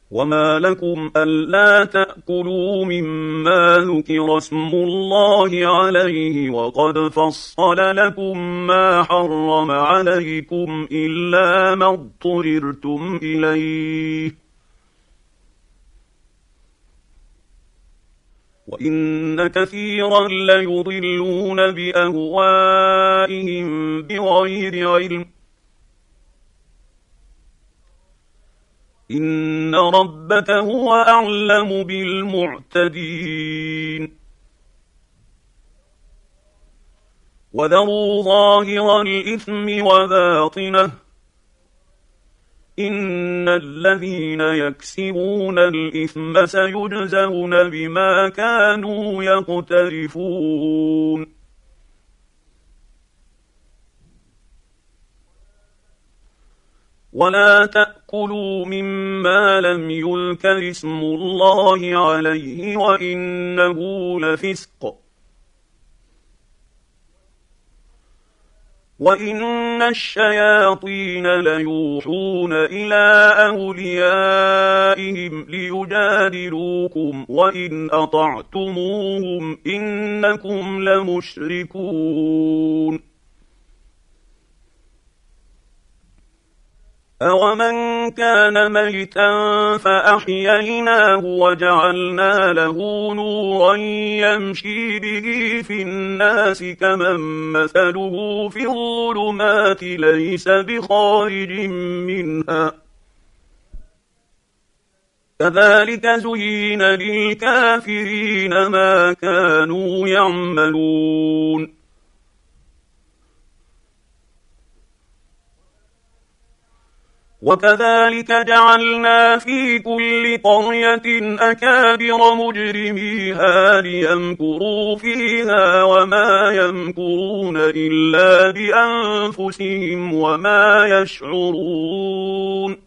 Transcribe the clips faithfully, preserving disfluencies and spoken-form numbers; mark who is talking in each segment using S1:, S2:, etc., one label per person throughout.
S1: وما لكم ألا تأكلوا مما ذكر اسم الله عليه وقد فصل لكم ما حرم عليكم إلا ما اضطررتم إليه وإن كثيرا ليضلون بأهوائهم بغير علم إن ربك هو أعلم بالمعتدين وذروا ظاهر الإثم وباطنه إن الذين يكسبون الإثم سيجزون بما كانوا يقترفون ولا تأكلوا مما لم يذكر اسم الله عليه وإنه لفسق وإن الشياطين ليوحون إلى أوليائهم ليجادلوكم وإن أطعتموهم إنكم لمشركون أَوَمَنْ كَانَ مَيْتًا فَأَحْيَيْنَاهُ وَجَعَلْنَا لَهُ نُورًا يَمْشِي بِهِ فِي النَّاسِ كَمَنْ مَثَلُهُ فِي الظُّلُمَاتِ لَيْسَ بِخَارِجٍ مِنْهَا كَذَلِكَ زُيِّنَ لِلْكَافِرِينَ مَا كَانُوا يَعْمَلُونَ وكذلك جعلنا في كل قرية أكابر مجرميها ليمكروا فيها وما يمكرون إلا بأنفسهم وما يشعرون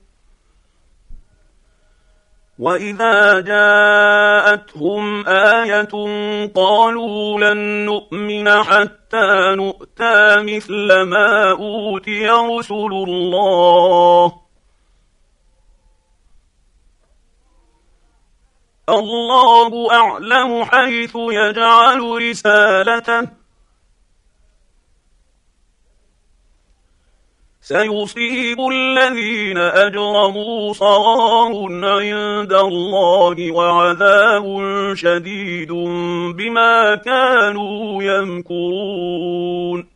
S1: وإذا جاءتهم آية قالوا لن نؤمن حتى نؤتى مثل ما أوتي رسل الله الله أعلم حيث يجعل رسالته سيصيب الذين أجرموا صغار عند الله وعذاب شديد بما كانوا يمكرون